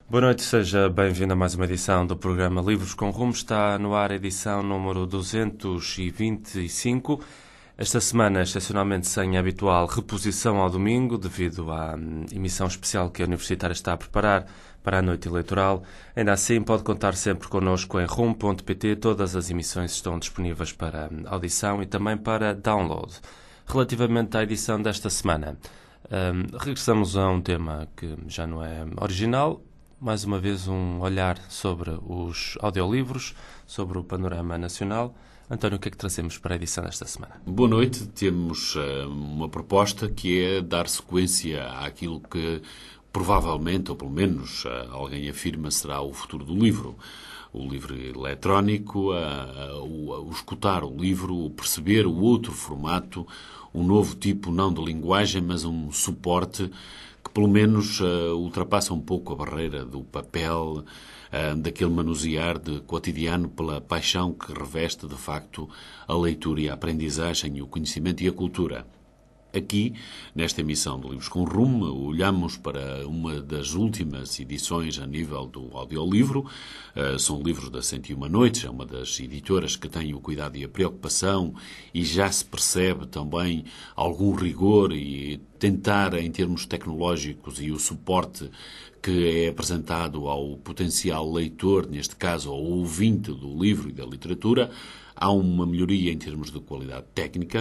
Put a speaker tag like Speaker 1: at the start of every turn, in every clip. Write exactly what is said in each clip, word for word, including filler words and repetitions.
Speaker 1: Boa noite, seja bem-vindo a mais uma edição do programa Livros com Rumo. Está no ar a edição número duzentos e vinte e cinco. Esta semana, excepcionalmente sem a habitual reposição ao domingo, devido à hum, emissão especial que a Universitária está a preparar para a noite eleitoral. Ainda assim, pode contar sempre connosco em rumo ponto pt. Todas as emissões estão disponíveis para hum, audição e também para download. Relativamente à edição desta semana, hum, regressamos a um tema que já não é original. Mais uma vez um olhar sobre os audiolivros, sobre o panorama nacional. António, o que é que trazemos para a edição desta semana?
Speaker 2: Boa noite. Temos uh, uma proposta que é dar sequência àquilo que provavelmente, ou pelo menos uh, alguém afirma, será o futuro do livro. O livro eletrónico, uh, uh, o, o escutar o livro, o perceber o outro formato, um novo tipo não de linguagem, mas um suporte que pelo menos uh, ultrapassa um pouco a barreira do papel, uh, daquele manusear de cotidiano pela paixão que reveste, de facto, a leitura e a aprendizagem, o conhecimento e a cultura. Aqui, nesta emissão de Livros com Rumo, olhamos para uma das últimas edições a nível do audiolivro. Uh, são livros da Cento e Uma Noites, é uma das editoras que tem o cuidado e a preocupação, e já se percebe também algum rigor e tentar, em termos tecnológicos, e o suporte que é apresentado ao potencial leitor, neste caso ao ouvinte do livro e da literatura. Há uma melhoria em termos de qualidade técnica.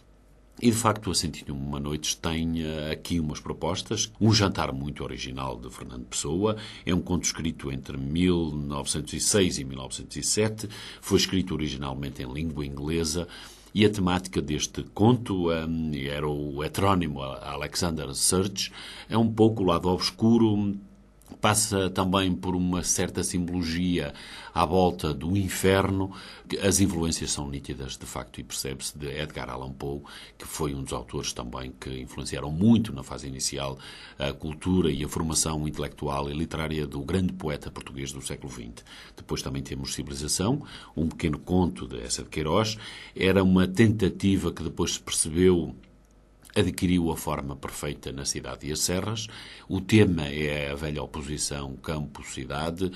Speaker 2: E, de facto, a Cento e Uma Noites tem uh, aqui umas propostas. Um jantar muito original de Fernando Pessoa. É um conto escrito entre mil novecentos e seis e mil novecentos e sete. Foi escrito originalmente em língua inglesa. E a temática deste conto um, era o heterónimo Alexander Search. É um pouco o lado obscuro. Passa também por uma certa simbologia à volta do inferno. As influências são nítidas, de facto, e percebe-se, de Edgar Allan Poe, que foi um dos autores também que influenciaram muito na fase inicial a cultura e a formação intelectual e literária do grande poeta português do século vinte. Depois também temos Civilização, um pequeno conto de Eça de Queiroz. Era uma tentativa que depois se percebeu adquiriu a forma perfeita na Cidade e as Serras. O tema é a velha oposição campo-cidade,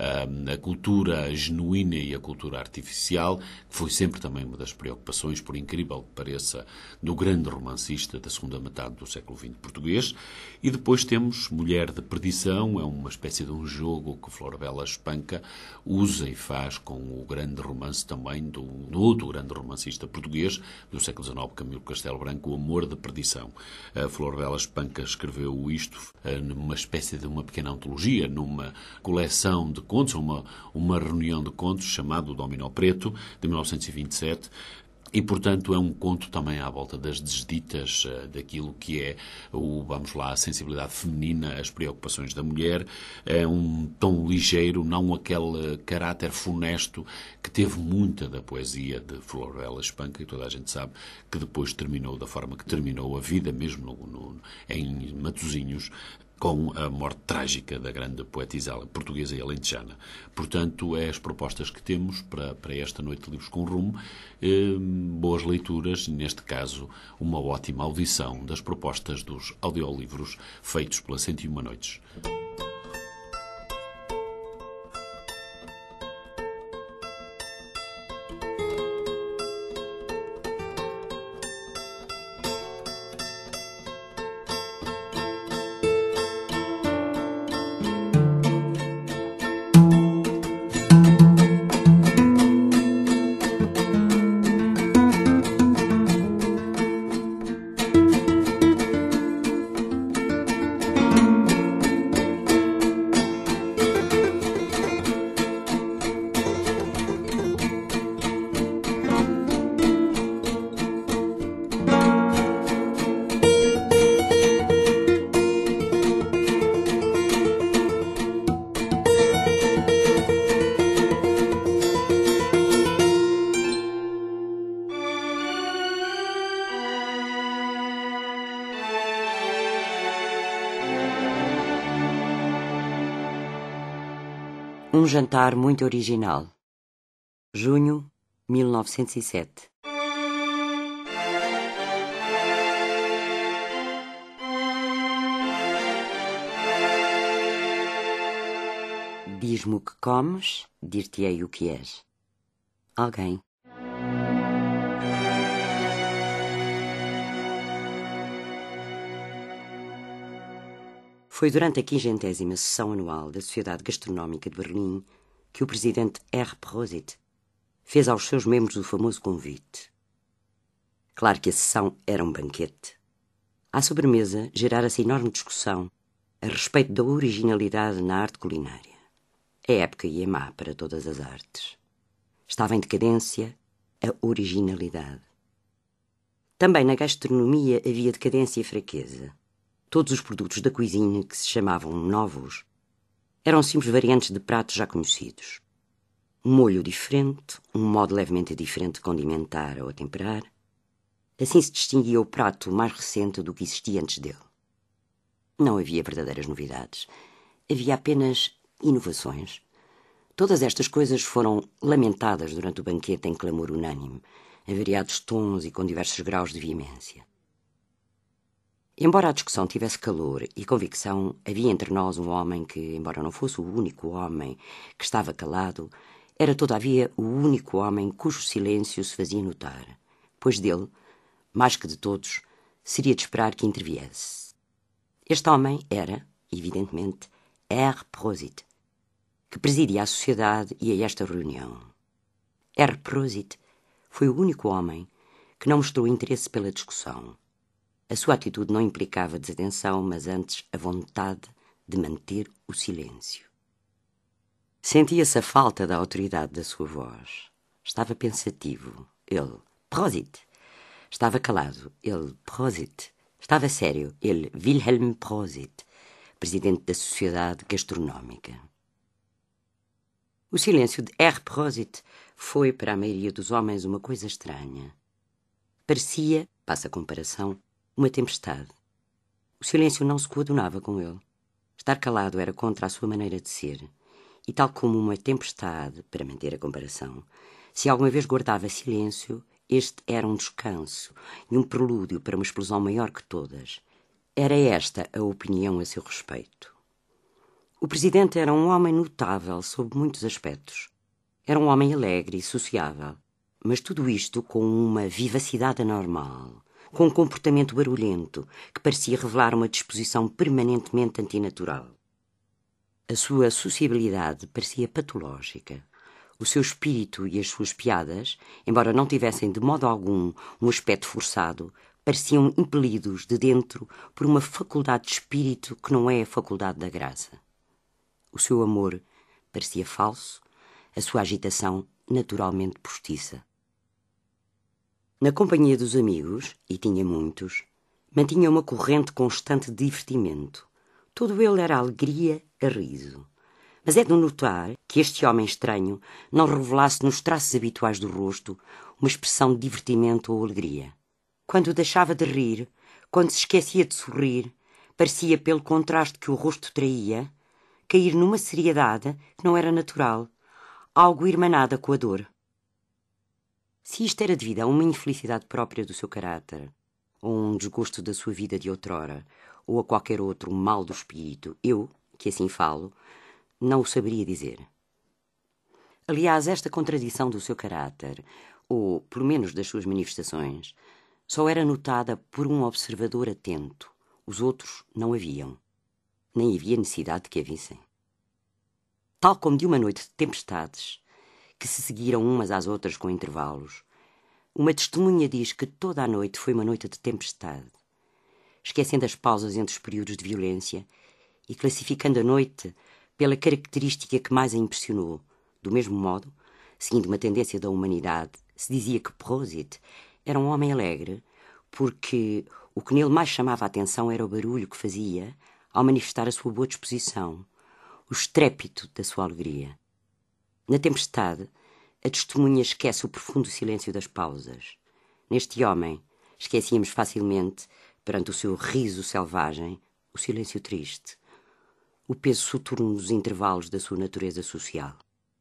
Speaker 2: a cultura genuína e a cultura artificial, que foi sempre também uma das preocupações, por incrível que pareça, do grande romancista da segunda metade do século vinte português. E depois temos Mulher de Perdição, é uma espécie de um jogo que Flor Bela Espanca usa e faz com o grande romance também do, do outro grande romancista português do século dezenove, Camilo Castelo Branco, O Amor de Perdição. A Flor Bela Espanca escreveu isto numa espécie de uma pequena antologia, numa coleção de contos, uma, uma reunião de contos chamado Dominó Preto, de mil novecentos e vinte e sete. E, portanto, é um conto também à volta das desditas, daquilo que é, o, vamos lá, a sensibilidade feminina, as preocupações da mulher. É um tom ligeiro, não aquele caráter funesto que teve muita da poesia de Flor Bela Espanca, e toda a gente sabe que depois terminou da forma que terminou a vida, mesmo no, no, em Matosinhos, com a morte trágica da grande poetisa portuguesa e alentejana. Portanto, é as propostas que temos para, para esta noite de Livros com Rumo. Eh, boas leituras, neste caso, uma ótima audição das propostas dos audiolivros feitos pela Cento e Uma Noites.
Speaker 3: Um jantar muito original. Junho, mil novecentos e sete. Diz-me o que comes, dir-te-ei o que és. Alguém. Foi durante a quinquagésima sessão anual da Sociedade Gastronómica de Berlim que o presidente R. Prosit fez aos seus membros o famoso convite. Claro que a sessão era um banquete. À sobremesa, gerara-se enorme discussão a respeito da originalidade na arte culinária. A época ia má para todas as artes. Estava em decadência a originalidade. Também na gastronomia havia decadência e fraqueza. Todos os produtos da cuisine, que se chamavam novos, eram simples variantes de pratos já conhecidos. Um molho diferente, um modo levemente diferente de condimentar ou temperar. Assim se distinguia o prato mais recente do que existia antes dele. Não havia verdadeiras novidades. Havia apenas inovações. Todas estas coisas foram lamentadas durante o banquete em clamor unânime, em variados tons e com diversos graus de veemência. Embora a discussão tivesse calor e convicção, havia entre nós um homem que, embora não fosse o único homem que estava calado, era todavia o único homem cujo silêncio se fazia notar, pois dele, mais que de todos, seria de esperar que interviesse. Este homem era, evidentemente, R. Prosit, que presidia a sociedade e a esta reunião. R. Prosit foi o único homem que não mostrou interesse pela discussão. A sua atitude não implicava desatenção, mas antes a vontade de manter o silêncio. Sentia-se a falta da autoridade da sua voz. Estava pensativo. Ele, Prosit. Estava calado. Ele, Prosit. Estava sério. Ele, Wilhelm Prosit, presidente da Sociedade Gastronómica. O silêncio de R. Prosit foi, para a maioria dos homens, uma coisa estranha. Parecia, passa a comparação, uma tempestade. O silêncio não se coadunava com ele. Estar calado era contra a sua maneira de ser. E tal como uma tempestade, para manter a comparação, se alguma vez guardava silêncio, este era um descanso e um prelúdio para uma explosão maior que todas. Era esta a opinião a seu respeito. O presidente era um homem notável sob muitos aspectos. Era um homem alegre e sociável, mas tudo isto com uma vivacidade anormal, com um comportamento barulhento que parecia revelar uma disposição permanentemente antinatural. A sua sociabilidade parecia patológica. O seu espírito e as suas piadas, embora não tivessem de modo algum um aspecto forçado, pareciam impelidos de dentro por uma faculdade de espírito que não é a faculdade da graça. O seu amor parecia falso, a sua agitação naturalmente postiça. Na companhia dos amigos, e tinha muitos, mantinha uma corrente constante de divertimento. Todo ele era alegria a riso. Mas é de notar que este homem estranho não revelasse nos traços habituais do rosto uma expressão de divertimento ou alegria. Quando deixava de rir, quando se esquecia de sorrir, parecia, pelo contraste que o rosto traía, cair numa seriedade que não era natural, algo irmanada com a dor. Se isto era devido a uma infelicidade própria do seu caráter, ou um desgosto da sua vida de outrora, ou a qualquer outro mal do espírito, eu, que assim falo, não o saberia dizer. Aliás, esta contradição do seu caráter, ou pelo menos das suas manifestações, só era notada por um observador atento. Os outros não haviam. Nem havia necessidade de que a vissem. Tal como de uma noite de tempestades, que se seguiram umas às outras com intervalos, uma testemunha diz que toda a noite foi uma noite de tempestade, esquecendo as pausas entre os períodos de violência e classificando a noite pela característica que mais a impressionou. Do mesmo modo, seguindo uma tendência da humanidade, se dizia que Prosit era um homem alegre, porque o que nele mais chamava a atenção era o barulho que fazia ao manifestar a sua boa disposição, o estrépito da sua alegria. Na tempestade, a testemunha esquece o profundo silêncio das pausas. Neste homem, esquecíamos facilmente, perante o seu riso selvagem, o silêncio triste, o peso soturno dos intervalos da sua natureza social.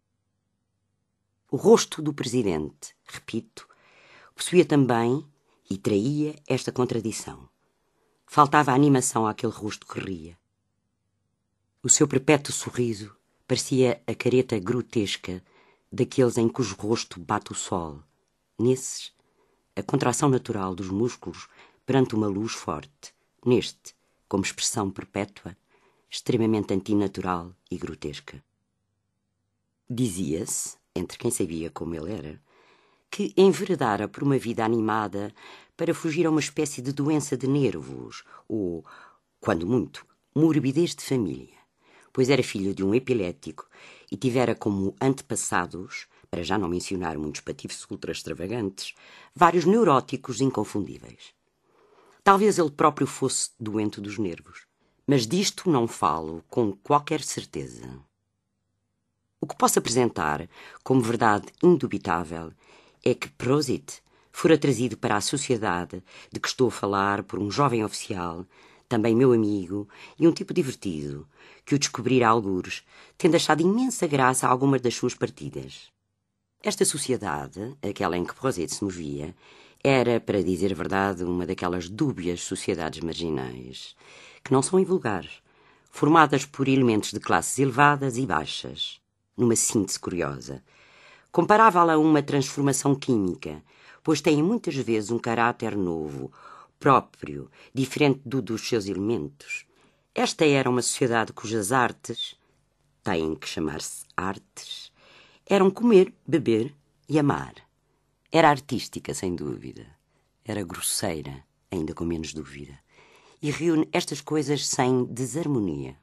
Speaker 3: O rosto do presidente, repito, possuía também e traía esta contradição. Faltava animação àquele rosto que ria. O seu perpétuo sorriso Parecia a careta grotesca daqueles em cujo rosto bate o sol. Nesses, a contração natural dos músculos perante uma luz forte. Neste, como expressão perpétua, extremamente antinatural e grotesca. Dizia-se, entre quem sabia como ele era, que enveredara por uma vida animada para fugir a uma espécie de doença de nervos, ou, quando muito, morbidez de família, pois era filho de um epilético e tivera como antepassados, para já não mencionar muitos patifes ultra extravagantes, vários neuróticos inconfundíveis. Talvez ele próprio fosse doente dos nervos, mas disto não falo com qualquer certeza. O que posso apresentar como verdade indubitável é que Prosit fora trazido para a sociedade de que estou a falar por um jovem oficial, também meu amigo, e um tipo divertido, que o descobrira algures, tendo achado imensa graça a algumas das suas partidas. Esta sociedade, aquela em que Prosit se movia, era, para dizer a verdade, uma daquelas dúbias sociedades marginais, que não são invulgares, formadas por elementos de classes elevadas e baixas, numa síntese curiosa. Comparável a uma transformação química, pois têm muitas vezes um caráter novo, próprio, diferente do dos seus elementos. Esta era uma sociedade cujas artes, têm que chamar-se artes, eram comer, beber e amar. Era artística, sem dúvida. Era grosseira, ainda com menos dúvida. E reúne estas coisas sem desarmonia.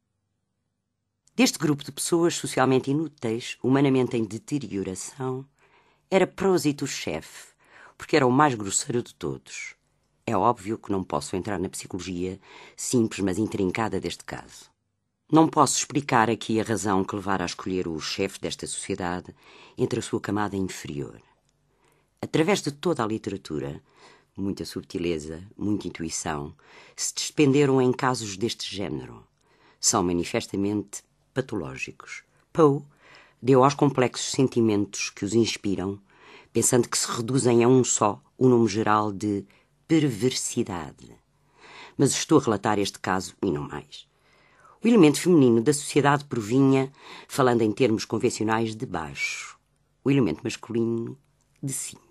Speaker 3: Deste grupo de pessoas socialmente inúteis, humanamente em deterioração, era Prosit o chefe, porque era o mais grosseiro de todos. É óbvio que não posso entrar na psicologia simples mas intrincada deste caso. Não posso explicar aqui a razão que levara a escolher o chefe desta sociedade entre a sua camada inferior. Através de toda a literatura, muita subtileza, muita intuição, se despenderam em casos deste género. São manifestamente patológicos. Poe deu aos complexos sentimentos que os inspiram, pensando que se reduzem a um só, o nome geral de perversidade. Mas estou a relatar este caso e não mais. O elemento feminino da sociedade provinha, falando em termos convencionais, de baixo. O elemento masculino, de cima.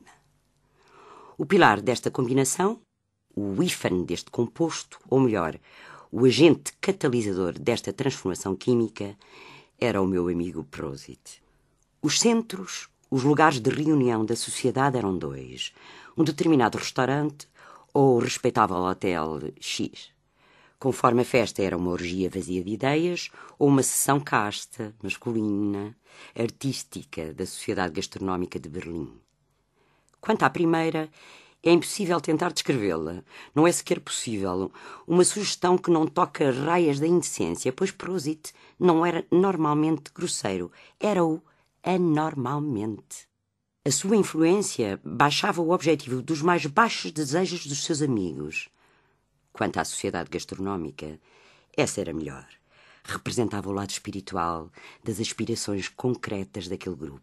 Speaker 3: O pilar desta combinação, o hífen deste composto, ou melhor, o agente catalisador desta transformação química, era o meu amigo Prosit. Os centros, os lugares de reunião da sociedade eram dois. Um determinado restaurante ou o respeitável hotel X. Conforme a festa era uma orgia vazia de ideias ou uma sessão casta, masculina, artística da Sociedade Gastronómica de Berlim. Quanto à primeira, é impossível tentar descrevê-la. Não é sequer possível. Uma sugestão que não toca raias da indecência, pois Prosit não era normalmente grosseiro. Era-o anormalmente. A sua influência baixava o objetivo dos mais baixos desejos dos seus amigos. Quanto à sociedade gastronómica, essa era melhor. Representava o lado espiritual das aspirações concretas daquele grupo.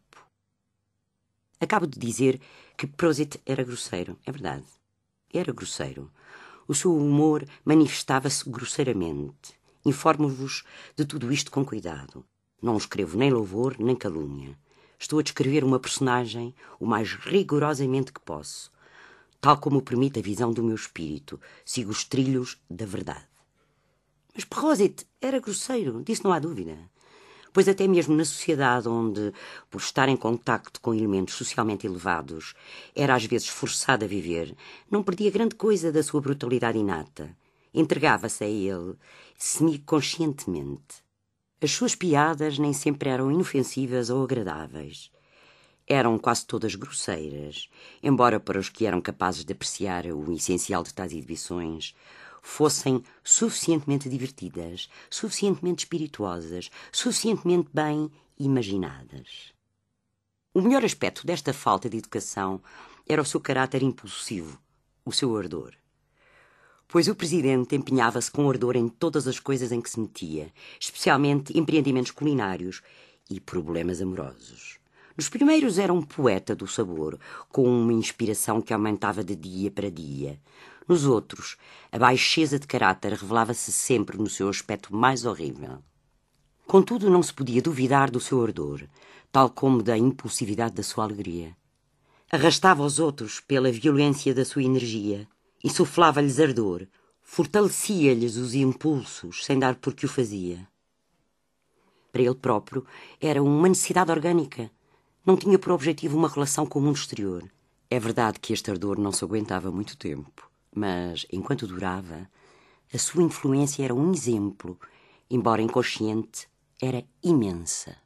Speaker 3: Acabo de dizer que Prosit era grosseiro. É verdade. Era grosseiro. O seu humor manifestava-se grosseiramente. Informo-vos de tudo isto com cuidado. Não escrevo nem louvor nem calúnia. Estou a descrever uma personagem o mais rigorosamente que posso, tal como permite a visão do meu espírito. Sigo os trilhos da verdade. Mas Prosit era grosseiro, disso não há dúvida. Pois até mesmo na sociedade onde, por estar em contacto com elementos socialmente elevados, era às vezes forçado a viver, não perdia grande coisa da sua brutalidade inata. Entregava-se a ele semiconscientemente. As suas piadas nem sempre eram inofensivas ou agradáveis. Eram quase todas grosseiras, embora para os que eram capazes de apreciar o essencial de tais exibições fossem suficientemente divertidas, suficientemente espirituosas, suficientemente bem imaginadas. O melhor aspecto desta falta de educação era o seu caráter impulsivo, o seu ardor. Pois o presidente empenhava-se com ardor em todas as coisas em que se metia, especialmente empreendimentos culinários e problemas amorosos. Nos primeiros era um poeta do sabor, com uma inspiração que aumentava de dia para dia. Nos outros, a baixeza de caráter revelava-se sempre no seu aspecto mais horrível. Contudo, não se podia duvidar do seu ardor, tal como da impulsividade da sua alegria. Arrastava os outros pela violência da sua energia, insuflava-lhes ardor, fortalecia-lhes os impulsos sem dar por que o fazia. Para ele próprio, era uma necessidade orgânica. Não tinha por objetivo uma relação com o mundo exterior. É verdade que este ardor não se aguentava muito tempo, mas, enquanto durava, a sua influência era um exemplo, embora inconsciente, era imensa.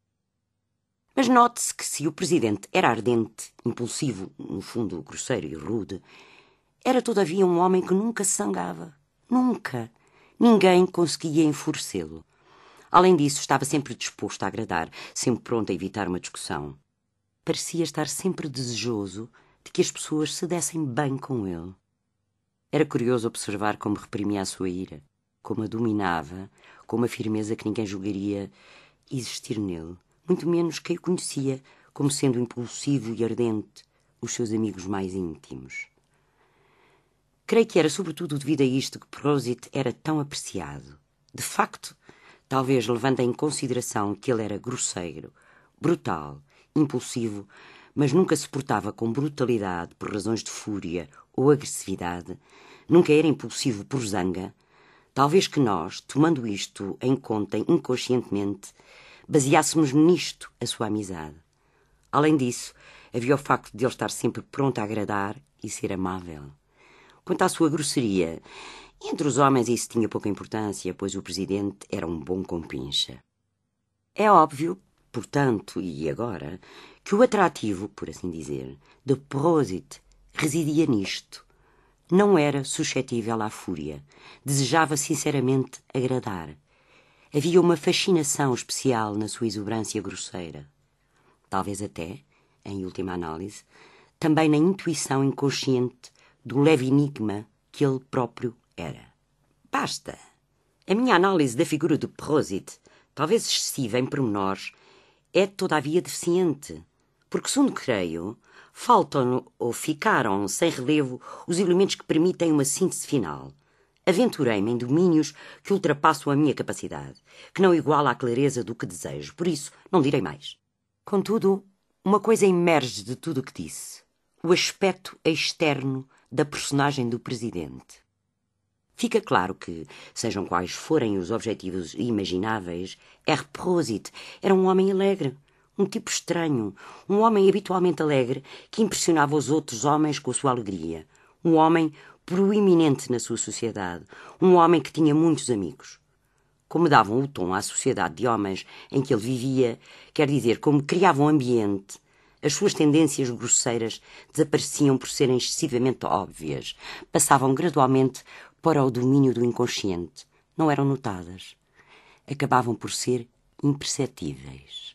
Speaker 3: Mas note-se que se o presidente era ardente, impulsivo, no fundo grosseiro e rude, era todavia um homem que nunca se zangava. Nunca. Ninguém conseguia enfurecê-lo. Além disso, estava sempre disposto a agradar, sempre pronto a evitar uma discussão. Parecia estar sempre desejoso de que as pessoas se dessem bem com ele. Era curioso observar como reprimia a sua ira, como a dominava, com uma firmeza que ninguém julgaria existir nele, muito menos quem o conhecia como sendo impulsivo e ardente, os seus amigos mais íntimos. Creio que era sobretudo devido a isto que Prosit era tão apreciado. De facto, talvez levando em consideração que ele era grosseiro, brutal, impulsivo, mas nunca se portava com brutalidade por razões de fúria ou agressividade, nunca era impulsivo por zanga, talvez que nós, tomando isto em conta inconscientemente, baseássemos nisto a sua amizade. Além disso, havia o facto de ele estar sempre pronto a agradar e ser amável. Quanto à sua grosseria, entre os homens isso tinha pouca importância, pois o presidente era um bom compincha. É óbvio, portanto, e agora, que o atrativo, por assim dizer, de Prosit residia nisto. Não era suscetível à fúria, desejava sinceramente agradar. Havia uma fascinação especial na sua exuberância grosseira. Talvez até, em última análise, também na intuição inconsciente do leve enigma que ele próprio era. Basta! A minha análise da figura de Prosit, talvez excessiva em pormenores, é todavia deficiente, porque, segundo creio, faltam ou ficaram sem relevo os elementos que permitem uma síntese final. Aventurei-me em domínios que ultrapassam a minha capacidade, que não iguala a clareza do que desejo, por isso não direi mais. Contudo, uma coisa emerge de tudo o que disse: o aspecto externo da personagem do presidente. Fica claro que, sejam quais forem os objetivos imagináveis, R. Prosit era um homem alegre, um tipo estranho, um homem habitualmente alegre que impressionava os outros homens com a sua alegria, um homem proeminente na sua sociedade, um homem que tinha muitos amigos. Como davam o tom à sociedade de homens em que ele vivia, quer dizer, como criavam um ambiente, as suas tendências grosseiras desapareciam por serem excessivamente óbvias, passavam gradualmente para o domínio do inconsciente, não eram notadas, acabavam por ser imperceptíveis.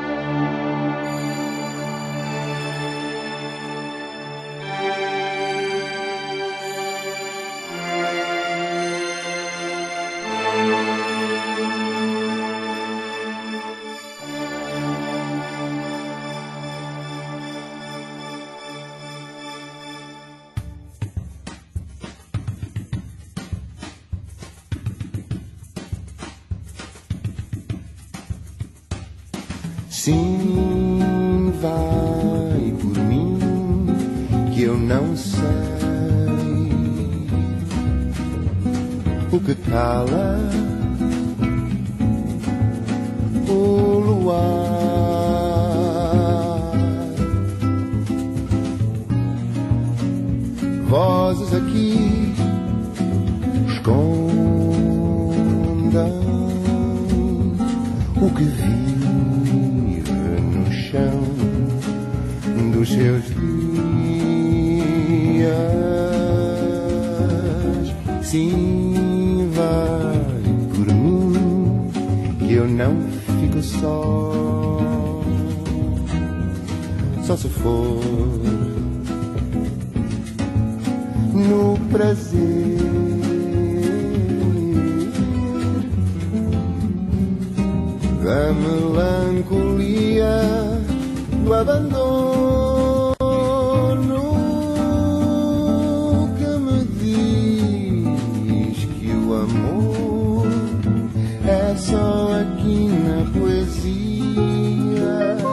Speaker 4: Sim, vai por mim, que eu não sei o que cala o luar. Vozes aqui escondam o que vi dos seus dias. Sim, vai por mim, que eu não fico só, só se for no prazer da melancolia do abandono, que me diz que o amor é só só aqui na poesia.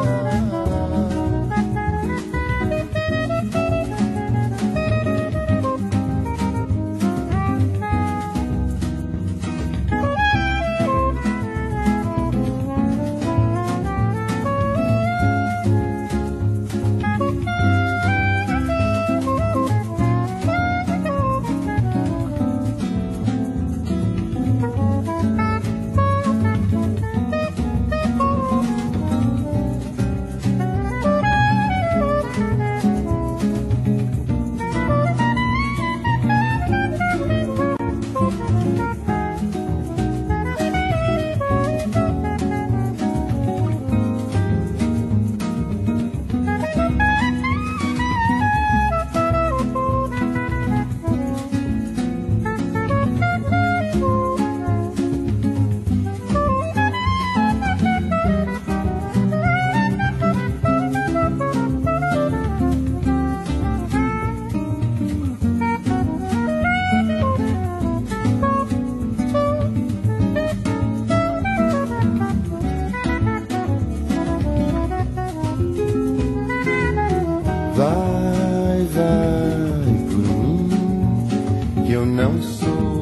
Speaker 4: Vai, vai por mim, que eu não sou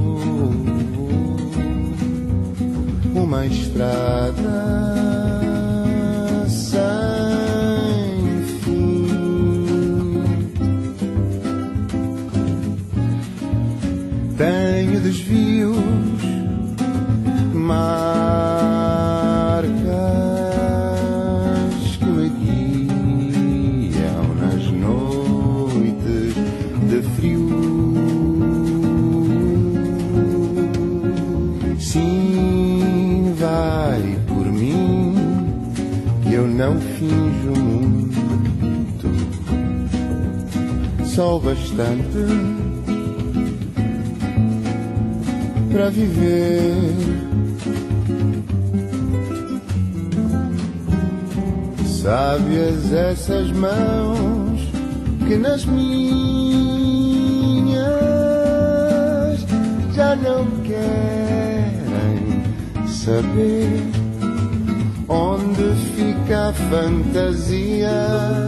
Speaker 4: uma estrada sem fim. Tenho desvios, marcas que me guiam nas noites de frio. Sim, vai por mim, que eu não finjo muito, só o bastante para viver. Sábias essas mãos que nas minhas já não querem saber onde fica a fantasia.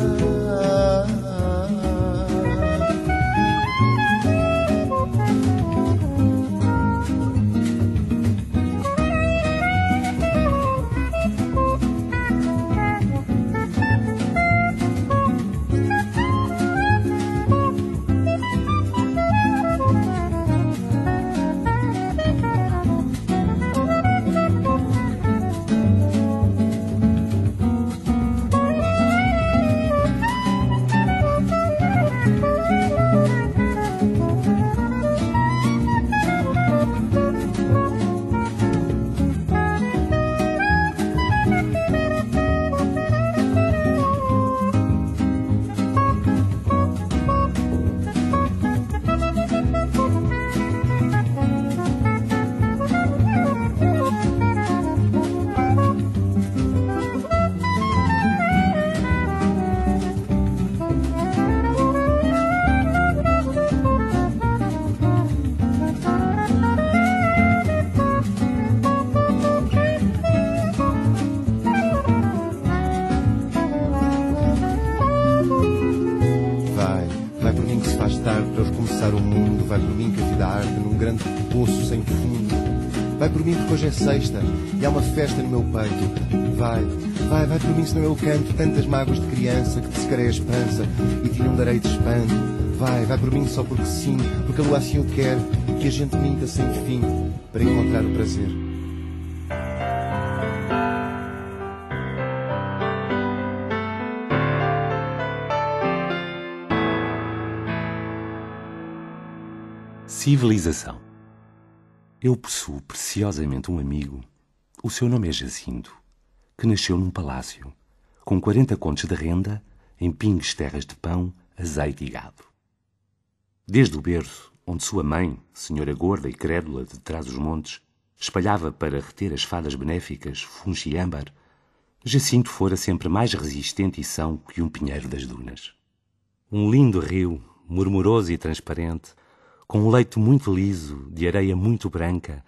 Speaker 4: Para recomeçar o mundo, vai por mim que a vida arde num grande poço sem fundo. Vai por mim porque hoje é sexta e há uma festa no meu peito. Vai, vai, vai por mim senão eu canto tantas mágoas de criança que te secarei a esperança e te inundarei de espanto. Vai, vai por mim só porque sim, porque a lua assim o quer, que a gente minta sem fim para encontrar o prazer.
Speaker 5: Civilização. Eu possuo preciosamente um amigo, o seu nome é Jacinto, que nasceu num palácio, com quarenta contos de renda, em pingues terras de pão, azeite e gado. Desde o berço, onde sua mãe, senhora gorda e crédula de trás os montes, espalhava para reter as fadas benéficas funcho e âmbar, Jacinto fora sempre mais resistente e são que um pinheiro das dunas. Um lindo rio, murmuroso e transparente, com um leito muito liso, de areia muito branca,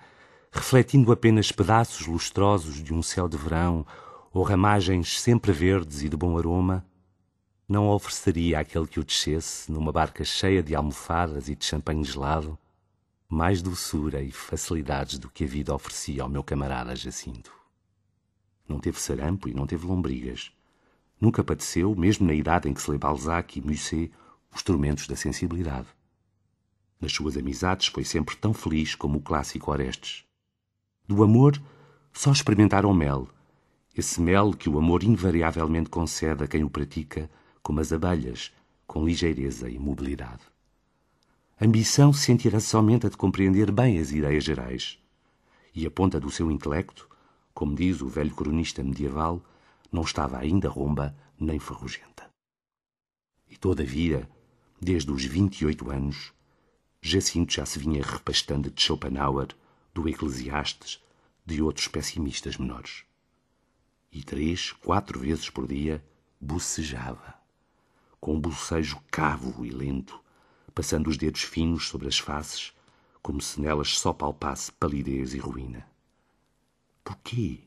Speaker 5: refletindo apenas pedaços lustrosos de um céu de verão ou ramagens sempre verdes e de bom aroma, não ofereceria àquele que o descesse, numa barca cheia de almofadas e de champanhe gelado, mais doçura e facilidades do que a vida oferecia ao meu camarada Jacinto. Não teve sarampo e não teve lombrigas. Nunca padeceu, mesmo na idade em que se lê Balzac e Musset, os tormentos da sensibilidade. Nas suas amizades foi sempre tão feliz como o clássico Orestes. Do amor só experimentaram mel, esse mel que o amor invariavelmente concede a quem o pratica, como as abelhas, com ligeireza e mobilidade. A ambição sentirá somente a de compreender bem as ideias gerais, e a ponta do seu intelecto, como diz o velho cronista medieval, não estava ainda romba nem ferrugenta. E todavia, desde os vinte e oito anos, Jacinto já se vinha repastando de Schopenhauer, do Eclesiastes, de outros pessimistas menores. E três, quatro vezes por dia, bocejava, com um bocejo cavo e lento, passando os dedos finos sobre as faces, como se nelas só palpasse palidez e ruína. Porquê?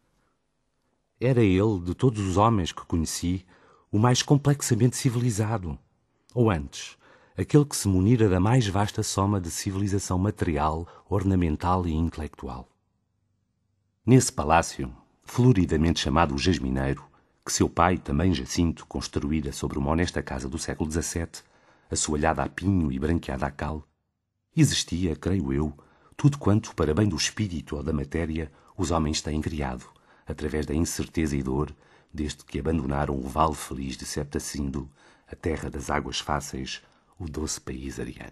Speaker 5: Era ele, de todos os homens que conheci, o mais complexamente civilizado, ou antes, aquele que se munira da mais vasta soma de civilização material, ornamental e intelectual. Nesse palácio, floridamente chamado o Jasmineiro, que seu pai, também Jacinto, construíra sobre uma honesta casa do século dezassete, assoalhada a pinho e branqueada a cal, existia, creio eu, tudo quanto, para bem do espírito ou da matéria, os homens têm criado, através da incerteza e dor, desde que abandonaram o vale feliz de Septacindo, a terra das águas fáceis, o doce país ariano.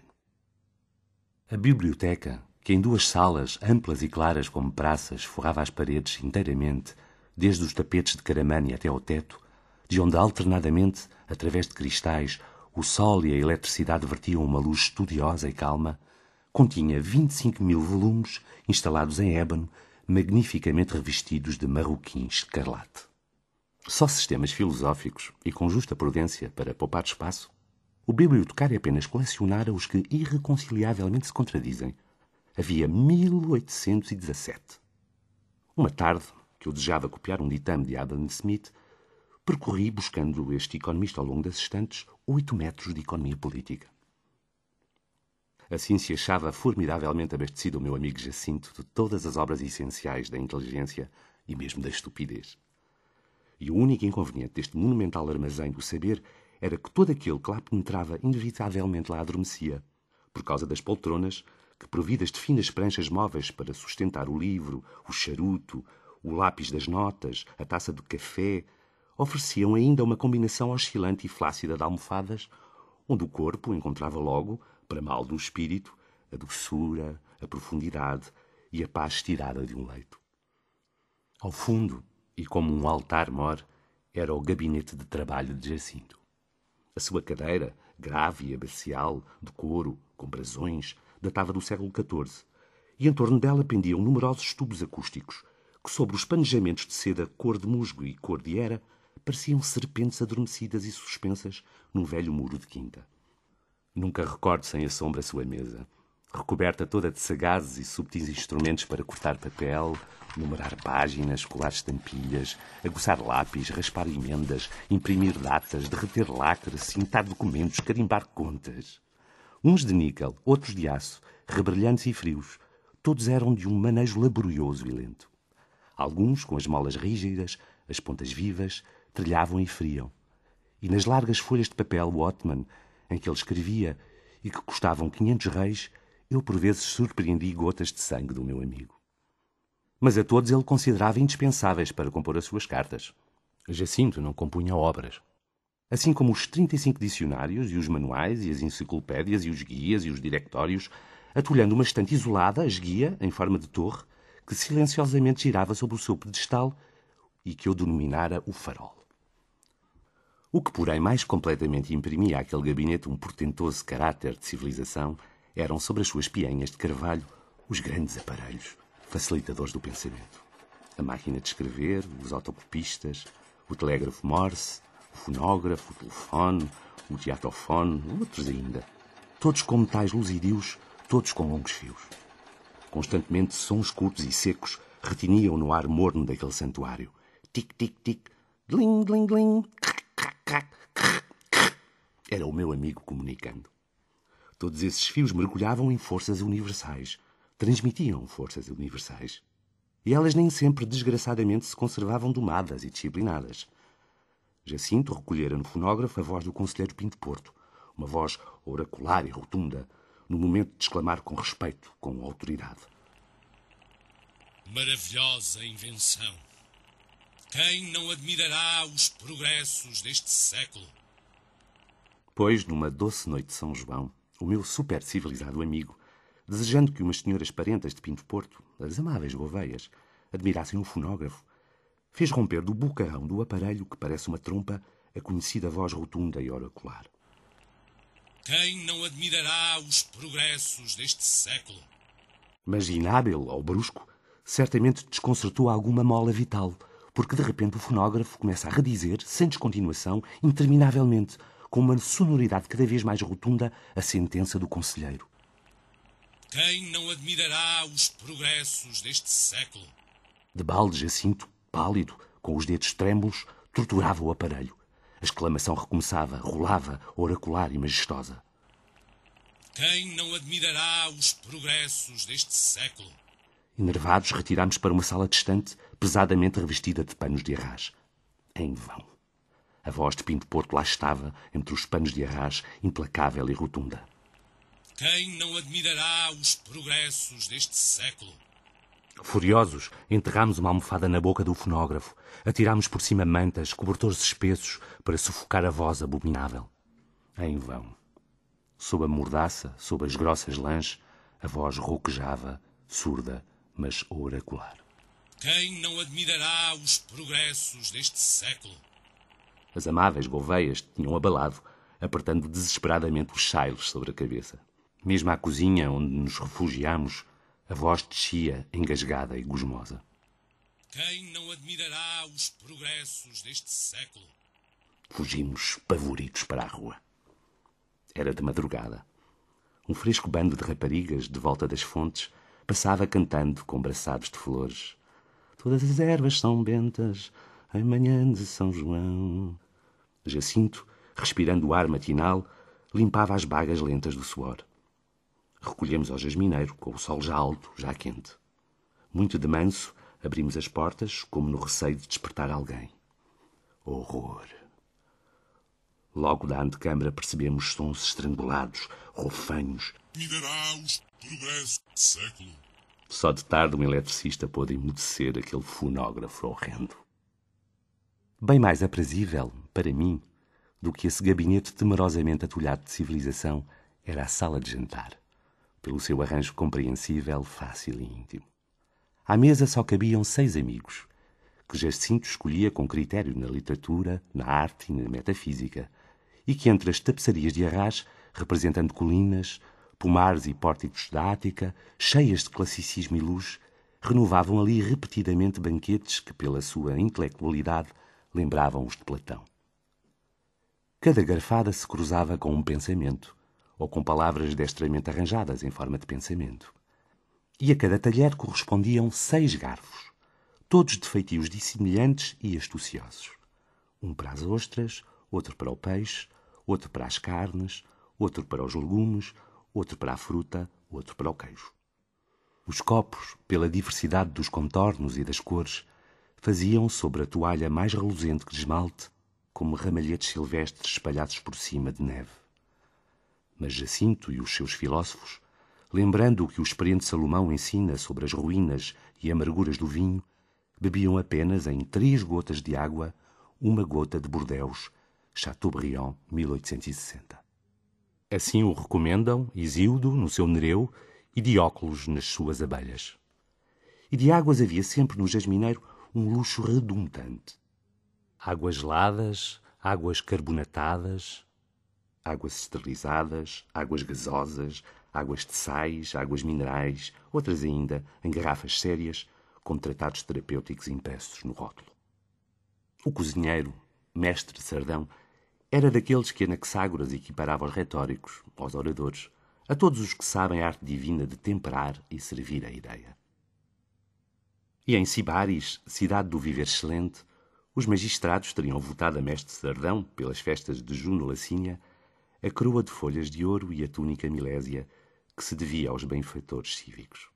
Speaker 5: A biblioteca, que em duas salas, amplas e claras como praças, forrava as paredes inteiramente, desde os tapetes de caramane até ao teto, de onde alternadamente, através de cristais, o sol e a eletricidade vertiam uma luz estudiosa e calma, continha vinte e cinco mil volumes instalados em ébano, magnificamente revestidos de marroquim escarlate. Só sistemas filosóficos e com justa prudência para poupar espaço, o bibliotecário apenas colecionara os que irreconciliavelmente se contradizem. Havia mil oitocentos e dezassete. Uma tarde, que eu desejava copiar um ditame de Adam Smith, percorri, buscando este economista ao longo das estantes, oito metros de economia política. Assim se achava formidavelmente abastecido o meu amigo Jacinto de todas as obras essenciais da inteligência e mesmo da estupidez. E o único inconveniente deste monumental armazém do saber era que todo aquele que lá penetrava inevitavelmente lá adormecia, por causa das poltronas que, providas de finas pranchas móveis para sustentar o livro, o charuto, o lápis das notas, a taça de café, ofereciam ainda uma combinação oscilante e flácida de almofadas, onde o corpo encontrava logo, para mal do espírito, a doçura, a profundidade e a paz estirada de um leito. Ao fundo, e como um altar-mor, era o gabinete de trabalho de Jacinto. A sua cadeira, grave e abacial, de couro, com brasões, datava do século catorze, e em torno dela pendiam numerosos tubos acústicos, que sobre os panejamentos de seda cor de musgo e cor de era, pareciam serpentes adormecidas e suspensas num velho muro de quinta. Nunca recordo sem assombro a sua mesa, recoberta toda de sagazes e subtis instrumentos para cortar papel, numerar páginas, colar estampilhas, aguçar lápis, raspar emendas, imprimir datas, derreter lacre, cintar documentos, carimbar contas. Uns de níquel, outros de aço, rebrilhantes e frios, todos eram de um manejo laborioso e lento. Alguns, com as molas rígidas, as pontas vivas, trilhavam e friam. E nas largas folhas de papel Whatman, em que ele escrevia e que custavam quinhentos réis, eu por vezes surpreendi gotas de sangue do meu amigo. Mas a todos ele considerava indispensáveis para compor as suas cartas. Jacinto não compunha obras. Assim como os trinta e cinco dicionários e os manuais e as enciclopédias e os guias e os directórios, atulhando uma estante isolada, a esguia, em forma de torre, que silenciosamente girava sobre o seu pedestal e que eu denominara o farol. O que, porém, mais completamente imprimia àquele gabinete um portentoso caráter de civilização eram, sobre as suas pianhas de carvalho, os grandes aparelhos, facilitadores do pensamento. A máquina de escrever, os autocopistas, o telégrafo Morse, o fonógrafo, o telefone, o teatrofone, outros ainda. Todos com metais luzidios, todos com longos fios. Constantemente, sons curtos e secos retiniam no ar morno daquele santuário. Tic-tic-tic, gling-gling-gling. Era o meu amigo comunicando. Todos esses fios mergulhavam em forças universais. Transmitiam forças universais. E elas nem sempre, desgraçadamente, se conservavam domadas e disciplinadas. Jacinto recolhera no fonógrafo a voz do conselheiro Pinto Porto, uma voz oracular e rotunda, no momento de exclamar com respeito, com autoridade.
Speaker 6: Maravilhosa invenção! Quem não admirará os progressos deste século?
Speaker 5: Pois, numa doce noite de São João, o meu super civilizado amigo, desejando que umas senhoras parentas de Pinto Porto, as amáveis Gouveias, admirassem o fonógrafo, fez romper do bucarrão do aparelho, que parece uma trompa, a conhecida voz rotunda e oracular.
Speaker 6: Quem não admirará os progressos deste século?
Speaker 5: Mas inábil ou brusco, certamente desconcertou alguma mola vital, porque de repente o fonógrafo começa a redizer, sem descontinuação, interminavelmente, com uma sonoridade cada vez mais rotunda, a sentença do conselheiro.
Speaker 6: Quem não admirará os progressos deste século?
Speaker 5: De balde, Jacinto, pálido, com os dedos trêmulos, torturava o aparelho. A exclamação recomeçava, rolava, oracular e majestosa.
Speaker 6: Quem não admirará os progressos deste século?
Speaker 5: Enervados, retirámos para uma sala distante, pesadamente revestida de panos de arrás. Em vão. A voz de Pinto Porto lá estava, entre os panos de arrás, implacável e rotunda.
Speaker 6: Quem não admirará os progressos deste século?
Speaker 5: Furiosos, enterrámos uma almofada na boca do fonógrafo, atirámos por cima mantas, cobertores espessos, para sufocar a voz abominável. Em vão. Sob a mordaça, sob as grossas lãs, a voz rouquejava, surda, mas oracular.
Speaker 6: Quem não admirará os progressos deste século?
Speaker 5: As amáveis Gouveias tinham abalado, apertando desesperadamente os sailos sobre a cabeça. Mesmo à cozinha, onde nos refugiámos, a voz descia, engasgada e gosmosa.
Speaker 6: Quem não admirará os progressos deste século?
Speaker 5: Fugimos, pavoridos, para a rua. Era de madrugada. Um fresco bando de raparigas, de volta das fontes, passava cantando com braçados de flores. Todas as ervas são bentas, em manhã de São João. Jacinto, respirando o ar matinal, limpava as bagas lentas do suor. Recolhemos ao jasmineiro, com o sol já alto, já quente. Muito de manso, abrimos as portas, como no receio de despertar alguém. Horror! Logo da antecâmara percebemos sons estrangulados, rofanhos.
Speaker 6: Admirará os progressos do século?
Speaker 5: Só de tarde um eletricista pôde emudecer aquele fonógrafo horrendo. Bem mais aprazível, para mim, do que esse gabinete temerosamente atulhado de civilização, era a sala de jantar, pelo seu arranjo compreensível, fácil e íntimo. À mesa só cabiam seis amigos, que Jacinto escolhia com critério na literatura, na arte e na metafísica, e que entre as tapeçarias de arrás, representando colinas, pomares e pórticos da Ática, cheias de classicismo e luz, renovavam ali repetidamente banquetes que, pela sua intelectualidade, lembravam os de Platão. Cada garfada se cruzava com um pensamento, ou com palavras destramente arranjadas em forma de pensamento. E a cada talher correspondiam seis garfos, todos de feitios dissemelhantes e astuciosos. Um para as ostras, outro para o peixe, outro para as carnes, outro para os legumes, outro para a fruta, outro para o queijo. Os copos, pela diversidade dos contornos e das cores, faziam sobre a toalha mais reluzente que de esmalte, como ramalhetes silvestres espalhados por cima de neve. Mas Jacinto e os seus filósofos, lembrando o que o experiente Salomão ensina sobre as ruínas e amarguras do vinho, bebiam apenas em três gotas de água uma gota de Bordeaux, Chateaubriand, mil oitocentos e sessenta. Assim o recomendam Isíodo no seu Nereu e Dióculos nas suas abelhas. E de águas havia sempre no jasmineiro um luxo redundante. Águas geladas, águas carbonatadas, águas esterilizadas, águas gasosas, águas de sais, águas minerais, outras ainda em garrafas sérias, com tratados terapêuticos impressos no rótulo. O cozinheiro, mestre Sardão, era daqueles que Anaxágoras equiparava aos retóricos, aos oradores, a todos os que sabem a arte divina de temperar e servir a ideia. E em Sibaris, cidade do viver excelente, os magistrados teriam votado a mestre Sardão, pelas festas de Juno Lacínia, a coroa de folhas de ouro e a túnica milésia que se devia aos benfeitores cívicos.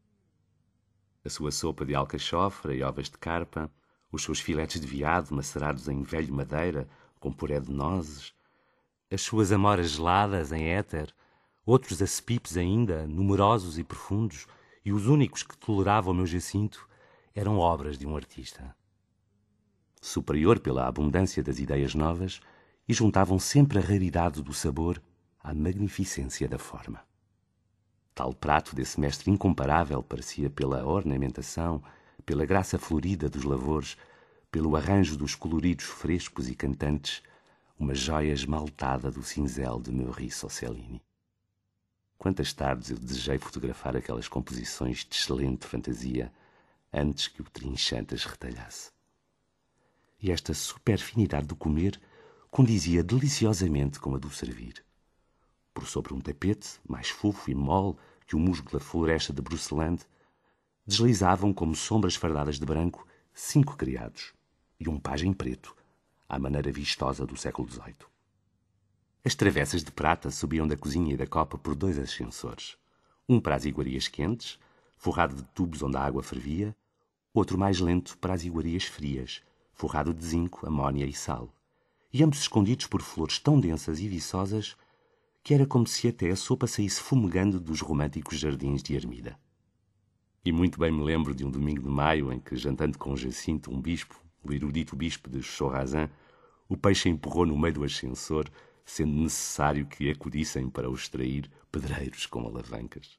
Speaker 5: A sua sopa de alcachofra e ovas de carpa, os seus filetes de veado macerados em velho madeira com puré de nozes, as suas amoras geladas em éter, outros acepipes ainda, numerosos e profundos, e os únicos que tolerava o meu Jacinto, eram obras de um artista. Superior pela abundância das ideias novas, e juntavam sempre a raridade do sabor à magnificência da forma. Tal prato desse mestre incomparável parecia pela ornamentação, pela graça florida dos lavores, pelo arranjo dos coloridos frescos e cantantes, uma joia esmaltada do cinzel de Maurice Ossellini. Quantas tardes eu desejei fotografar aquelas composições de excelente fantasia antes que o trinchante as retalhasse. E esta superfinidade do comer condizia deliciosamente com a do servir. Por sobre um tapete, mais fofo e mole que o musgo da floresta de Brucelândia, deslizavam como sombras fardadas de branco cinco criados e um pajem preto, à maneira vistosa do século dezoito. As travessas de prata subiam da cozinha e da copa por dois ascensores, um para as iguarias quentes, forrado de tubos onde a água fervia, outro mais lento para as iguarias frias, forrado de zinco, amónia e sal, e ambos escondidos por flores tão densas e viçosas que era como se até a sopa saísse fumegando dos românticos jardins de Armida. E muito bem me lembro de um domingo de maio em que, jantando com Jacinto, um bispo, o erudito bispo de Chorazin, o peixe empurrou no meio do ascensor, sendo necessário que acudissem para o extrair pedreiros com alavancas.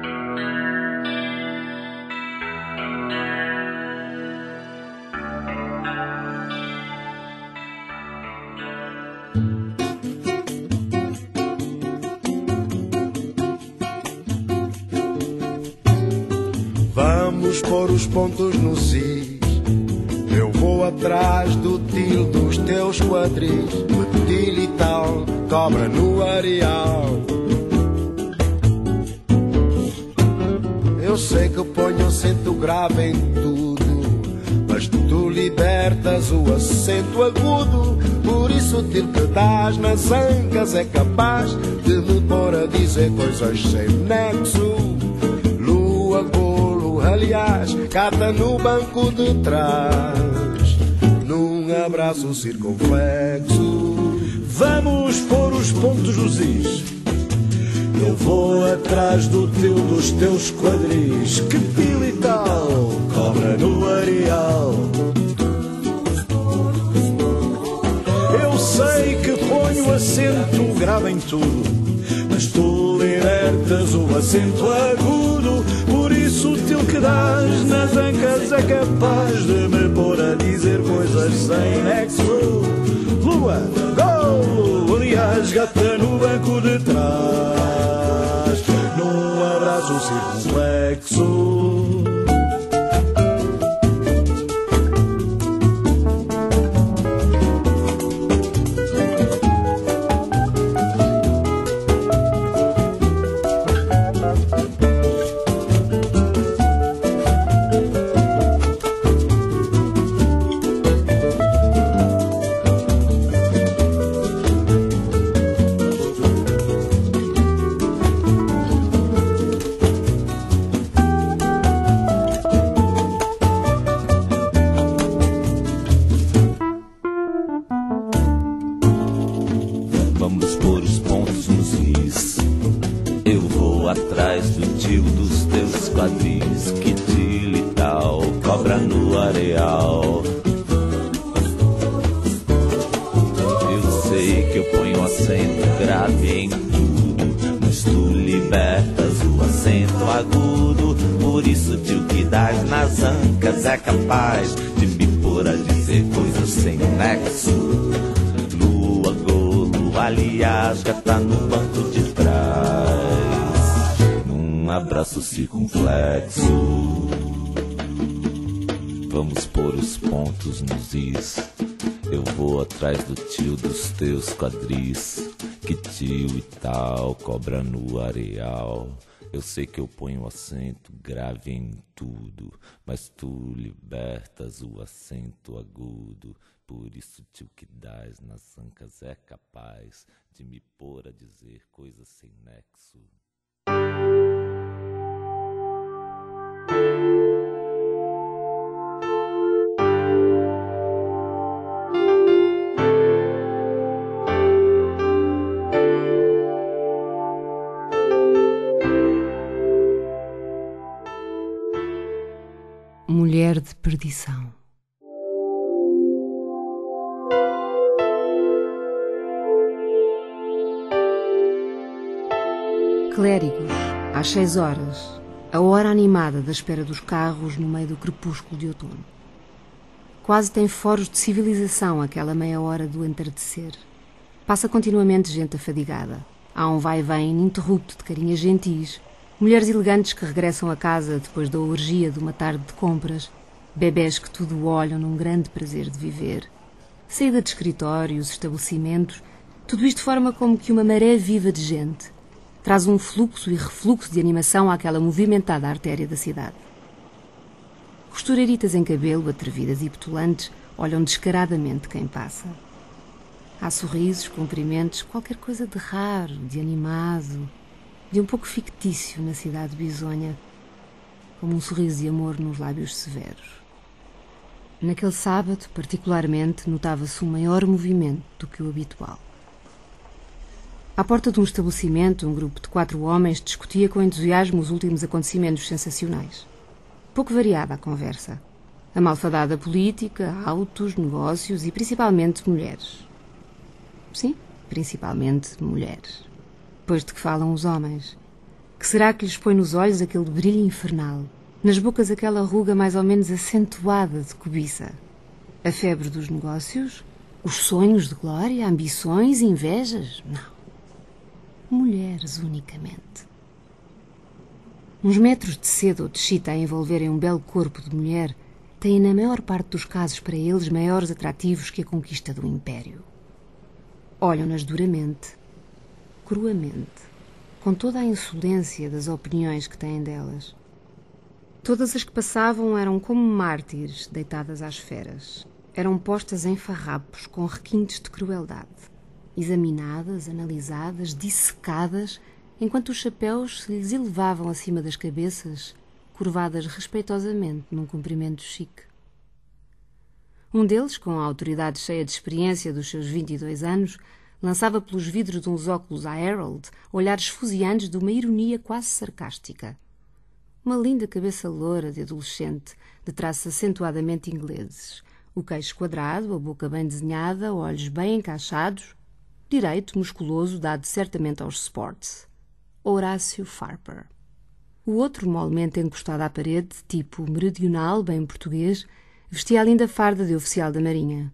Speaker 7: Vamos pôr os pontos nos is. Eu vou atrás do til dos teus quadris, metil e tal, cobra no areal. Eu sei que ponho acento grave em tudo, mas tu libertas o acento agudo. Por isso o til que dás nas ancas é capaz de me pôr a dizer coisas sem nexo. Lua, golo, aliás, cata no banco de trás, num abraço circunflexo.
Speaker 8: Vamos pôr os pontos nos is. Eu vou atrás do teu, dos teus quadris, que til e tal, cobra no areal. Eu sei que ponho acento grave em tudo, mas tu libertas o acento agudo. Por isso o til que dás nas ancas é capaz de me pôr a dizer coisas sem nexo. Lua, gol, aliás, gata no banco de trás, num abraço circunflexo.
Speaker 9: É capaz de me pôr a dizer coisas sem nexo. Lua, golo, aliás, gata no banco de trás, num abraço circunflexo. Vamos pôr os pontos nos is. Eu vou atrás do tio dos teus quadris, tiquitio e tal, cobra no areal. Eu sei que eu ponho acento grave em tudo, mas tu libertas o acento agudo. Por isso tio que dás nas ancas é capaz de me pôr a dizer coisas sem nexo.
Speaker 10: Mulher de perdição. Clérigos, às seis horas, a hora animada da espera dos carros no meio do crepúsculo de outono. Quase tem foros de civilização aquela meia hora do entardecer. Passa continuamente gente afadigada. Há um vai-vem ininterrupto de carinhas gentis, mulheres elegantes que regressam a casa depois da orgia de uma tarde de compras, bebés que tudo olham num grande prazer de viver, saída de escritórios, estabelecimentos, tudo isto forma como que uma maré viva de gente. Traz um fluxo e refluxo de animação àquela movimentada artéria da cidade. Costureritas em cabelo, atrevidas e petulantes, olham descaradamente quem passa. Há sorrisos, cumprimentos, qualquer coisa de raro, de animado, de um pouco fictício na cidade bisonha, como um sorriso de amor nos lábios severos. Naquele sábado, particularmente, notava-se um maior movimento do que o habitual. À porta de um estabelecimento, um grupo de quatro homens discutia com entusiasmo os últimos acontecimentos sensacionais. Pouco variada a conversa. A malfadada política, autos, negócios e principalmente mulheres. Sim, principalmente mulheres. Pois de que falam os homens? Que será que lhes põe nos olhos aquele brilho infernal? Nas bocas aquela ruga mais ou menos acentuada de cobiça? A febre dos negócios? Os sonhos de glória? Ambições? Invejas? Não. Mulheres unicamente. Uns metros de seda ou de chita a envolverem um belo corpo de mulher têm na maior parte dos casos para eles maiores atrativos que a conquista do império. Olham-nas duramente, cruamente, com toda a insolência das opiniões que têm delas. Todas as que passavam eram como mártires deitadas às feras. Eram postas em farrapos com requintes de crueldade, examinadas, analisadas, dissecadas, enquanto os chapéus se lhes elevavam acima das cabeças, curvadas respeitosamente num comprimento chique. Um deles, com a autoridade cheia de experiência dos seus vinte e dois anos, lançava pelos vidros de uns óculos à Harold olhares fuziantes de uma ironia quase sarcástica. Uma linda cabeça loura de adolescente, de traços acentuadamente ingleses, o queixo quadrado, a boca bem desenhada, olhos bem encaixados, direito, musculoso, dado certamente aos sports. Horácio Farper. O outro, molmente encostado à parede, tipo meridional, bem português, vestia a linda farda de oficial da Marinha.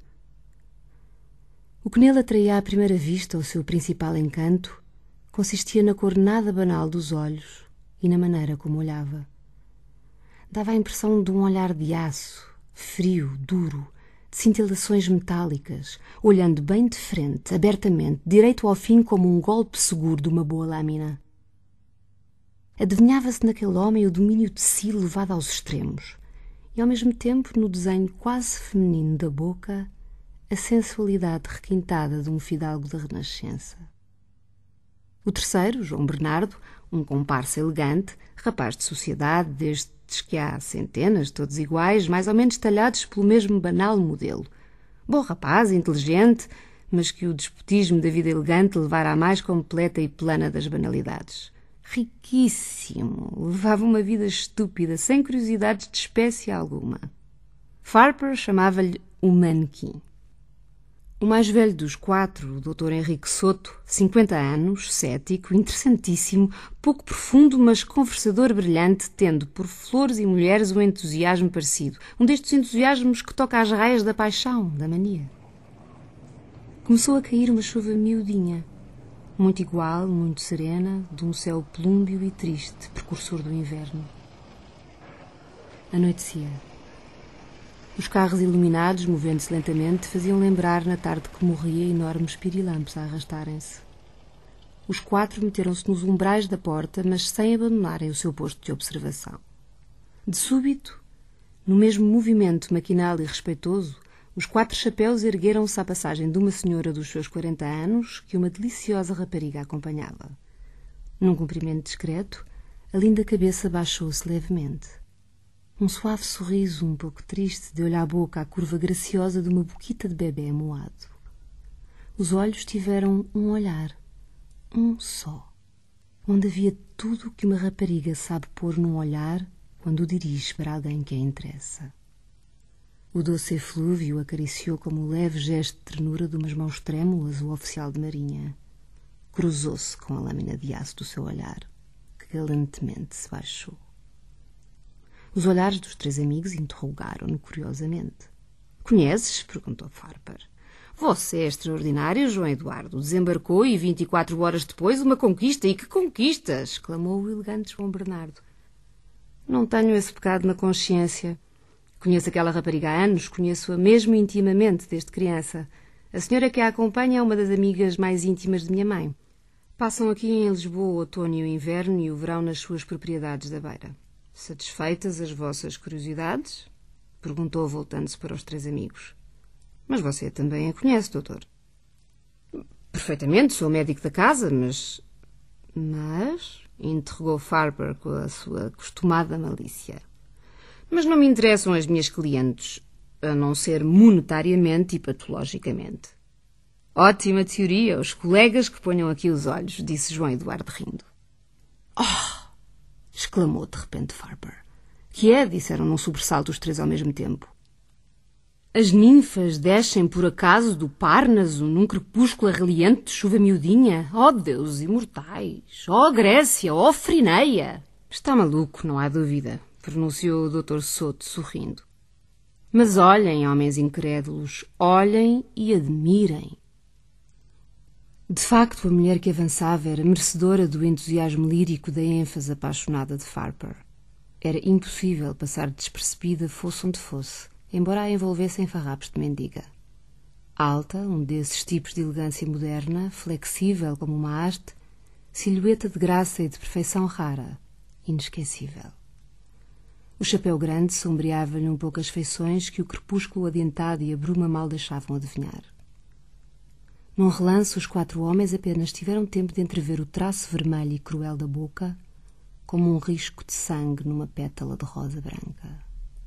Speaker 10: O que nele atraía à primeira vista o seu principal encanto consistia na cor nada banal dos olhos e na maneira como olhava. Dava a impressão de um olhar de aço, frio, duro, de cintilações metálicas, olhando bem de frente, abertamente, direito ao fim como um golpe seguro de uma boa lâmina. Adivinhava-se naquele homem o domínio de si levado aos extremos e, ao mesmo tempo, no desenho quase feminino da boca, a sensualidade requintada de um fidalgo da Renascença. O terceiro, João Bernardo, um comparsa elegante, rapaz de sociedade, destes que há centenas, todos iguais, mais ou menos talhados pelo mesmo banal modelo. Bom rapaz, inteligente, mas que o despotismo da vida elegante levara à mais completa e plana das banalidades. Riquíssimo, levava uma vida estúpida, sem curiosidades de espécie alguma. Farper chamava-lhe o manequim. O mais velho dos quatro, o doutor Henrique Soto, cinquenta anos, cético, interessantíssimo, pouco profundo, mas conversador brilhante, tendo por flores e mulheres um entusiasmo parecido. Um destes entusiasmos que toca às raias da paixão, da mania. Começou a cair uma chuva miudinha, muito igual, muito serena, de um céu plúmbeo e triste, precursor do inverno. Anoitecia. Os carros iluminados, movendo-se lentamente, faziam lembrar na tarde que morria enormes pirilampos a arrastarem-se. Os quatro meteram-se nos umbrais da porta, mas sem abandonarem o seu posto de observação. De súbito, no mesmo movimento maquinal e respeitoso, os quatro chapéus ergueram-se à passagem de uma senhora dos seus quarenta anos que uma deliciosa rapariga acompanhava. Num cumprimento discreto, a linda cabeça baixou-se levemente. Um suave sorriso, um pouco triste, deu-lhe à boca a curva graciosa de uma boquita de bebê amoado. Os olhos tiveram um olhar, um só, onde havia tudo o que uma rapariga sabe pôr num olhar quando o dirige para alguém que a interessa. O doce eflúvio acariciou como o leve gesto de ternura de umas mãos trêmulas o oficial de marinha. Cruzou-se com a lâmina de aço do seu olhar, que galantemente se baixou. Os olhares dos três amigos interrogaram-no curiosamente. «Conheces?» perguntou Farper. «Você é extraordinário, João Eduardo. Desembarcou e vinte e quatro horas depois uma conquista. E que conquistas!» exclamou o elegante João Bernardo. «Não tenho esse pecado na consciência. Conheço aquela rapariga há anos, conheço-a mesmo intimamente desde criança. A senhora que a acompanha é uma das amigas mais íntimas de minha mãe. Passam aqui em Lisboa o outono e o inverno e o verão nas suas propriedades da Beira. Satisfeitas as vossas curiosidades?» perguntou, voltando-se para os três amigos. «Mas você também a conhece, doutor?» «Perfeitamente, sou médico da casa, mas...» «Mas...» interrogou Farper com a sua acostumada malícia. «Mas não me interessam as minhas clientes, a não ser monetariamente e patologicamente.» «Ótima teoria, os colegas que ponham aqui os olhos», disse João Eduardo rindo. «Oh!» exclamou de repente Farper. «Que é?» disseram num sobressalto os três ao mesmo tempo. «As ninfas descem por acaso do Párnaso num crepúsculo arreliante de chuva miudinha? Ó deuses imortais! Ó Grécia! Ó Frineia!» «Está maluco, não há dúvida», pronunciou o doutor Soto sorrindo. «Mas olhem, homens incrédulos, olhem e admirem.» De facto, a mulher que avançava era merecedora do entusiasmo lírico da ênfase apaixonada de Farper. Era impossível passar despercebida fosse onde fosse, embora a envolvessem farrapos de mendiga. Alta, um desses tipos de elegância moderna, flexível como uma haste, silhueta de graça e de perfeição rara, inesquecível. O chapéu grande sombreava-lhe um pouco as feições que o crepúsculo adiantado e a bruma mal deixavam adivinhar. Num relance, os quatro homens apenas tiveram tempo de entrever o traço vermelho e cruel da boca, como um risco de sangue numa pétala de rosa branca.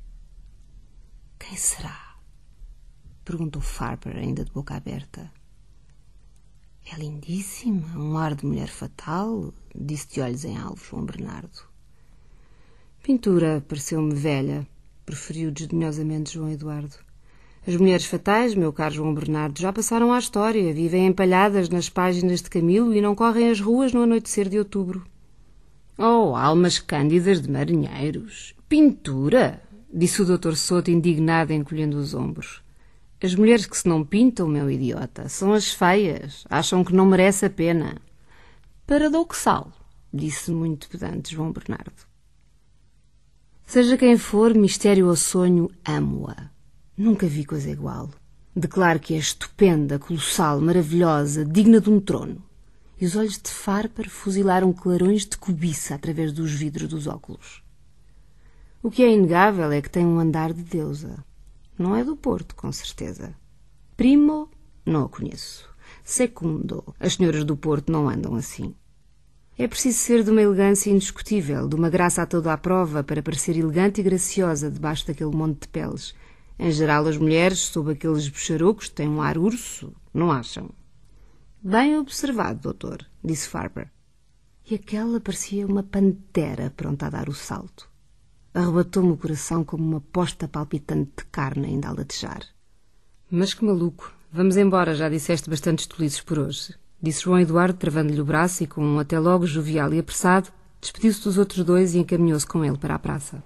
Speaker 10: «Quem será?» perguntou Farper, ainda de boca aberta. «É lindíssima, um ar de mulher fatal», disse de olhos em alvo João Bernardo. «Pintura pareceu-me velha», preferiu desdenhosamente João Eduardo. «As mulheres fatais, meu caro João Bernardo, já passaram à história, vivem empalhadas nas páginas de Camilo e não correm as ruas no anoitecer de outubro.» «Oh, almas cândidas de marinheiros! Pintura!» disse o doutor Soto, indignado, encolhendo os ombros. «As mulheres que se não pintam, meu idiota, são as feias, acham que não merece a pena.» «Paradoxal», disse muito pedante João Bernardo. «Seja quem for, mistério ou sonho, amo-a. Nunca vi coisa igual. Declaro que é estupenda, colossal, maravilhosa, digna de um trono.» E os olhos de Farper fuzilaram clarões de cobiça através dos vidros dos óculos. «O que é inegável é que tem um andar de deusa. Não é do Porto, com certeza. Primo, não a conheço. Secundo, as senhoras do Porto não andam assim. É preciso ser de uma elegância indiscutível, de uma graça a toda à prova, para parecer elegante e graciosa debaixo daquele monte de peles. Em geral, as mulheres, sob aqueles bexarucos, têm um ar urso, não acham?» «Bem observado, doutor», disse Farper. E aquela parecia uma pantera pronta a dar o salto. Arrebatou-me o coração como uma posta palpitante de carne ainda a latejar. «Mas que maluco! Vamos embora, já disseste bastantes tolices por hoje», disse João Eduardo, travando-lhe o braço e com um até logo jovial e apressado, despediu-se dos outros dois e encaminhou-se com ele para a praça.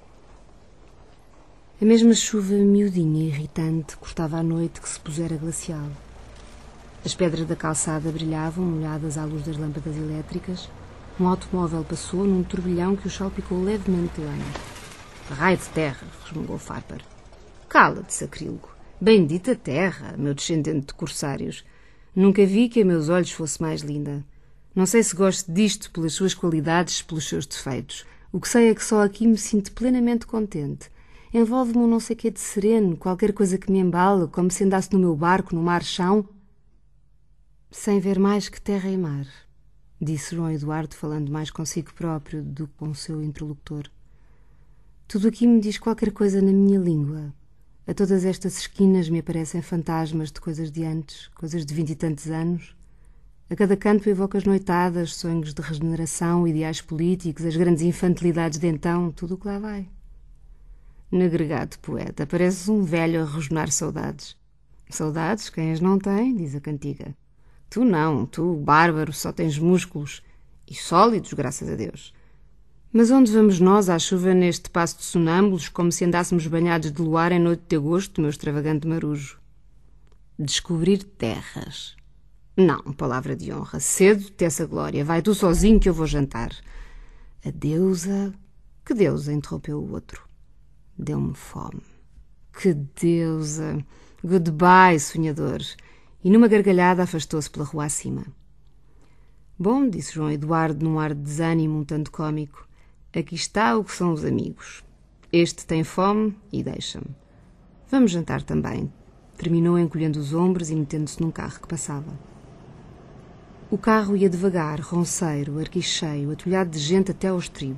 Speaker 10: A mesma chuva miudinha e irritante cortava a noite que se pusera glacial. As pedras da calçada brilhavam, molhadas à luz das lâmpadas elétricas. Um automóvel passou num turbilhão que o salpicou levemente de lama. «Raio de terra!» resmungou Farper. «Cala-te, sacrílego! Bendita terra, meu descendente de corsários! Nunca vi que a meus olhos fosse mais linda. Não sei se gosto disto pelas suas qualidades, pelos seus defeitos. O que sei é que só aqui me sinto plenamente contente. Envolve-me um não sei quê de sereno, qualquer coisa que me embala, como se andasse no meu barco, no mar-chão, sem ver mais que terra e mar, disse João Eduardo, falando mais consigo próprio do que com o seu interlocutor. Tudo aqui me diz qualquer coisa na minha língua. A todas estas esquinas me aparecem fantasmas de coisas de antes, coisas de vinte e tantos anos. A cada canto evoca as noitadas, sonhos de regeneração, ideais políticos, as grandes infantilidades de então, tudo o que lá vai. Negregado poeta, pareces um velho a rosnar saudades. Saudades, quem as não tem, diz a cantiga. Tu não, tu, bárbaro, só tens músculos, e sólidos, graças a Deus. Mas onde vamos nós à chuva neste passo de sonâmbulos, como se andássemos banhados de luar em noite de agosto, meu extravagante marujo? Descobrir terras. Não, palavra de honra, cedo tessa glória, vai tu sozinho que eu vou jantar. A deusa... Que deusa? Interrompeu o outro. Deu-me fome. Que deusa! Goodbye, sonhador. E numa gargalhada afastou-se pela rua acima. Bom, disse João Eduardo num ar de desânimo um tanto cômico, aqui está o que são os amigos. Este tem fome e deixa-me. Vamos jantar também. Terminou encolhendo os ombros e metendo-se num carro que passava. O carro ia devagar, ronceiro, arquicheio, atulhado de gente até ao estribo.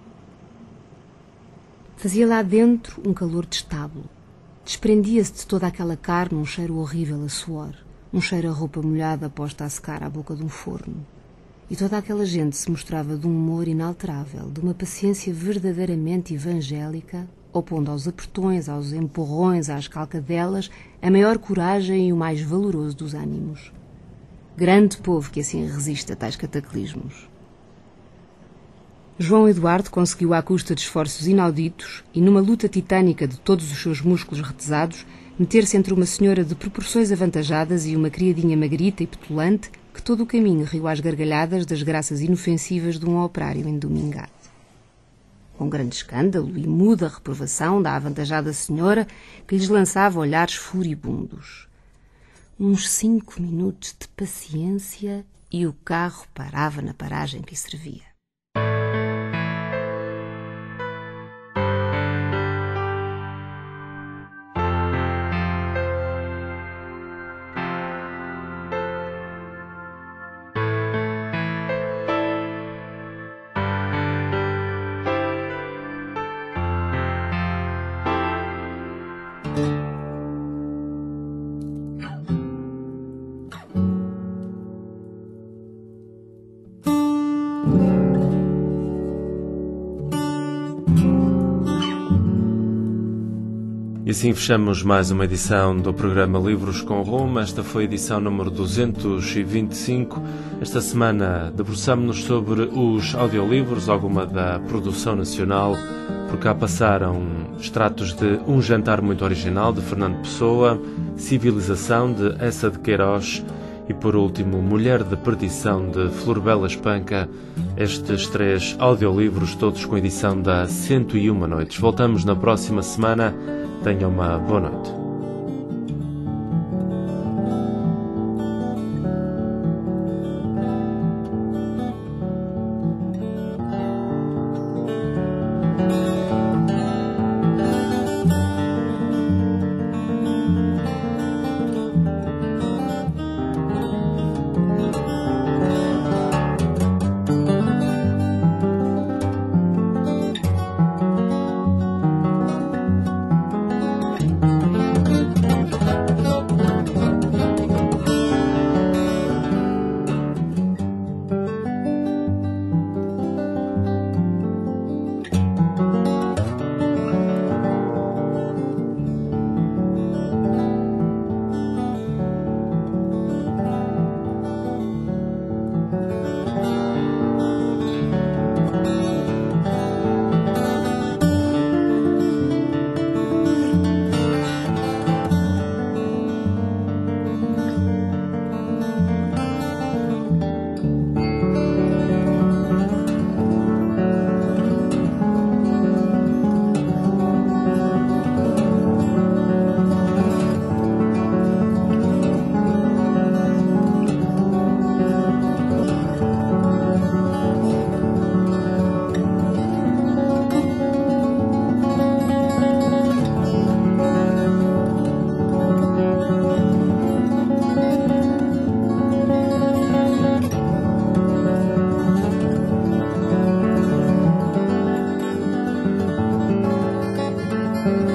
Speaker 10: Fazia lá dentro um calor de estábulo. Desprendia-se de toda aquela carne um cheiro horrível a suor, um cheiro a roupa molhada posta a secar à boca de um forno. E toda aquela gente se mostrava de um humor inalterável, de uma paciência verdadeiramente evangélica, opondo aos apertões, aos empurrões, às calcadelas, a maior coragem e o mais valoroso dos ânimos. Grande povo que assim resiste a tais cataclismos. João Eduardo conseguiu, à custa de esforços inauditos e numa luta titânica de todos os seus músculos retesados, meter-se entre uma senhora de proporções avantajadas e uma criadinha magrita e petulante que todo o caminho riu às gargalhadas das graças inofensivas de um operário endomingado. Com grande escândalo e muda reprovação da avantajada senhora que lhes lançava olhares furibundos. Uns cinco minutos de paciência e o carro parava na paragem que lhe servia.
Speaker 1: E assim fechamos mais uma edição do programa Livros com Rumo. Esta foi a edição número duzentos e vinte e cinco. Esta semana debruçamos-nos sobre os audiolivros, alguma da produção nacional. Por cá passaram extratos de Um Jantar Muito Original, de Fernando Pessoa, Civilização, de Essa de Queiroz e, por último, Mulher de Perdição, de Florbela Espanca. Estes três audiolivros, todos com edição da cento e uma Noites. Voltamos na próxima semana. Tenha uma boa noite.
Speaker 11: Música